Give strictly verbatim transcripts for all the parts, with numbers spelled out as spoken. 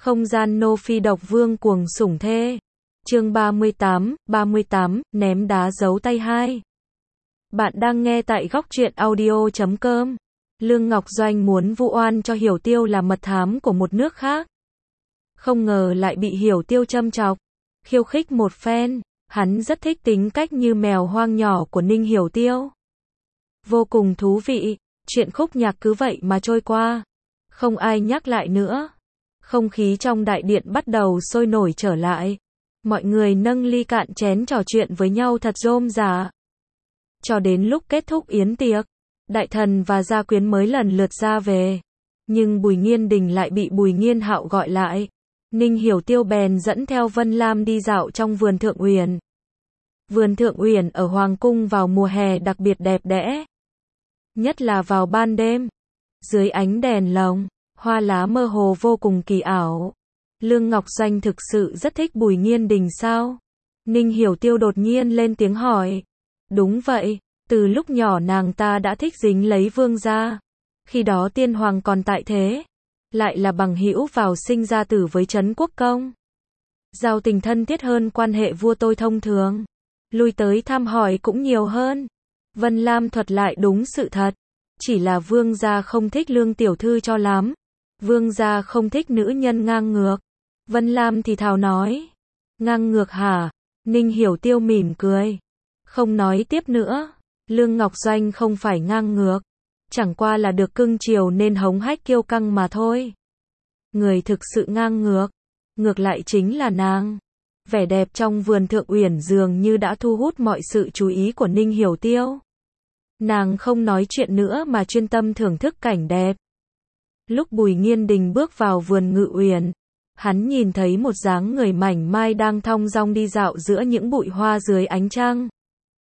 Không gian nô phi độc vương cuồng sủng thê. Chương ba mươi tám, ba mươi tám, ném đá giấu tay hai. Bạn đang nghe tại góc truyện audio chấm com. Lương Ngọc Doanh muốn vu oan cho Hiểu Tiêu là mật thám của một nước khác. Không ngờ lại bị Hiểu Tiêu châm chọc, khiêu khích một phen. Hắn rất thích tính cách như mèo hoang nhỏ của Ninh Hiểu Tiêu. Vô cùng thú vị, chuyện khúc nhạc cứ vậy mà trôi qua. Không ai nhắc lại nữa. Không khí trong đại điện bắt đầu sôi nổi trở lại. Mọi người nâng ly cạn chén trò chuyện với nhau thật rôm rả. Cho đến lúc kết thúc yến tiệc, đại thần và gia quyến mới lần lượt ra về. Nhưng Bùi Nghiên Đình lại bị Bùi Nghiên Hạo gọi lại. Ninh Hiểu Tiêu bèn dẫn theo Vân Lam đi dạo trong vườn Thượng Uyển. Vườn Thượng Uyển ở Hoàng Cung vào mùa hè đặc biệt đẹp đẽ. Nhất là vào ban đêm. Dưới ánh đèn lồng, hoa lá mơ hồ vô cùng kỳ ảo. Lương Ngọc Doanh thực sự rất thích Bùi Nghiên Đình sao? Ninh Hiểu Tiêu đột nhiên lên tiếng hỏi. Đúng vậy, từ lúc nhỏ nàng ta đã thích dính lấy vương gia. Khi đó tiên hoàng còn tại thế. Lại là bằng hữu vào sinh ra tử với Trấn Quốc Công. Giao tình thân thiết hơn quan hệ vua tôi thông thường. Lui tới thăm hỏi cũng nhiều hơn. Vân Lam thuật lại đúng sự thật. Chỉ là vương gia không thích Lương tiểu thư cho lắm. Vương gia không thích nữ nhân ngang ngược. Vân Lam thì thào nói. Ngang ngược hả? Ninh Hiểu Tiêu mỉm cười. Không nói tiếp nữa. Lương Ngọc Doanh không phải ngang ngược. Chẳng qua là được cưng chiều nên hống hách kiêu căng mà thôi. Người thực sự ngang ngược. Ngược lại chính là nàng. Vẻ đẹp trong vườn Thượng Uyển dường như đã thu hút mọi sự chú ý của Ninh Hiểu Tiêu. Nàng không nói chuyện nữa mà chuyên tâm thưởng thức cảnh đẹp. Lúc Bùi Nghiên Đình bước vào vườn Ngự Uyển, hắn nhìn thấy một dáng người mảnh mai đang thong dong đi dạo giữa những bụi hoa dưới ánh trăng.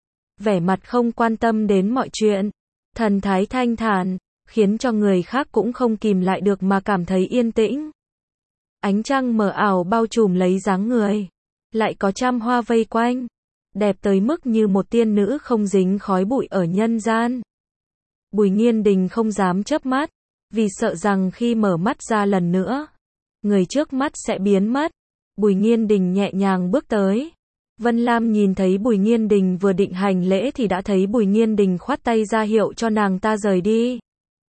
Vẻ mặt không quan tâm đến mọi chuyện, thần thái thanh thản, khiến cho người khác cũng không kìm lại được mà cảm thấy yên tĩnh. Ánh trăng mờ ảo bao trùm lấy dáng người, lại có trăm hoa vây quanh, đẹp tới mức như một tiên nữ không dính khói bụi ở nhân gian. Bùi Nghiên Đình không dám chớp mắt, vì sợ rằng khi mở mắt ra lần nữa, người trước mắt sẽ biến mất. Bùi Nghiên Đình nhẹ nhàng bước tới. Vân Lam nhìn thấy Bùi Nghiên Đình vừa định hành lễ thì đã thấy Bùi Nghiên Đình khoát tay ra hiệu cho nàng ta rời đi.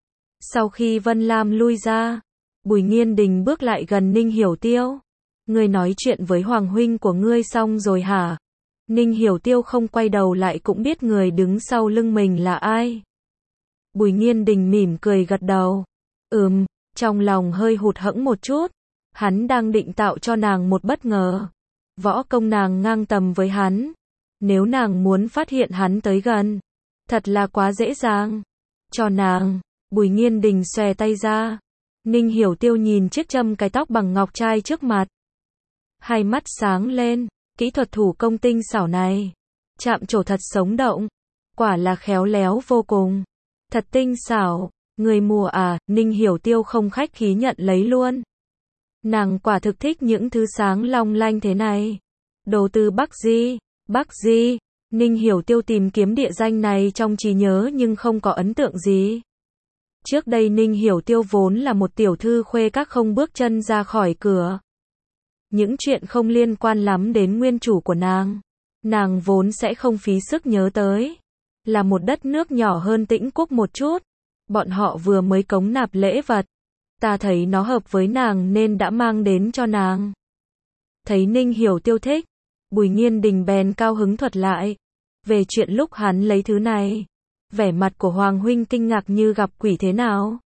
Sau khi Vân Lam lui ra, Bùi Nghiên Đình bước lại gần Ninh Hiểu Tiêu. Ngươi nói chuyện với Hoàng huynh của ngươi xong rồi hả? Ninh Hiểu Tiêu không quay đầu lại cũng biết người đứng sau lưng mình là ai. Bùi Nghiên Đình mỉm cười gật đầu. Ừm, trong lòng hơi hụt hẫng một chút. Hắn đang định tạo cho nàng một bất ngờ. Võ công nàng ngang tầm với hắn. Nếu nàng muốn phát hiện hắn tới gần, thật là quá dễ dàng. Cho nàng. Bùi Nghiên Đình xòe tay ra. Ninh Hiểu Tiêu nhìn chiếc châm cái tóc bằng ngọc trai trước mặt. Hai mắt sáng lên. Kỹ thuật thủ công tinh xảo này. Chạm trổ thật sống động. Quả là khéo léo vô cùng. Thật tinh xảo. Người mùa à, Ninh Hiểu Tiêu không khách khí nhận lấy luôn. Nàng quả thực thích những thứ sáng long lanh thế này. Đồ từ Bắc Di. Bắc Di. Ninh Hiểu Tiêu tìm kiếm địa danh này trong trí nhớ nhưng không có ấn tượng gì. Trước đây Ninh Hiểu Tiêu vốn là một tiểu thư khuê các không bước chân ra khỏi cửa. Những chuyện không liên quan lắm đến nguyên chủ của nàng, nàng vốn sẽ không phí sức nhớ tới. Là một đất nước nhỏ hơn Tĩnh Quốc một chút. Bọn họ vừa mới cống nạp lễ vật. Ta thấy nó hợp với nàng nên đã mang đến cho nàng. Thấy Ninh Hiểu Tiêu thích, Bùi Nghiên Đình bèn cao hứng thuật lại. Về chuyện lúc hắn lấy thứ này. Vẻ mặt của Hoàng huynh kinh ngạc như gặp quỷ thế nào?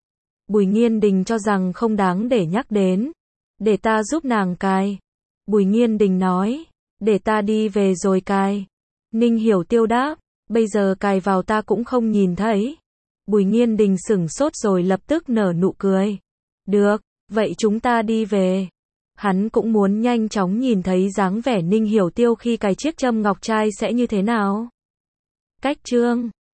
Bùi Nghiên Đình cho rằng không đáng để nhắc đến. Để ta giúp nàng cài. Bùi Nghiên Đình nói. Để ta đi về rồi cài. Ninh Hiểu Tiêu đáp. Bây giờ cài vào ta cũng không nhìn thấy. Bùi Nghiên Đình sửng sốt rồi lập tức nở nụ cười. Được, vậy chúng ta đi về. Hắn cũng muốn nhanh chóng nhìn thấy dáng vẻ Ninh Hiểu Tiêu khi cài chiếc châm ngọc trai sẽ như thế nào. Cách chương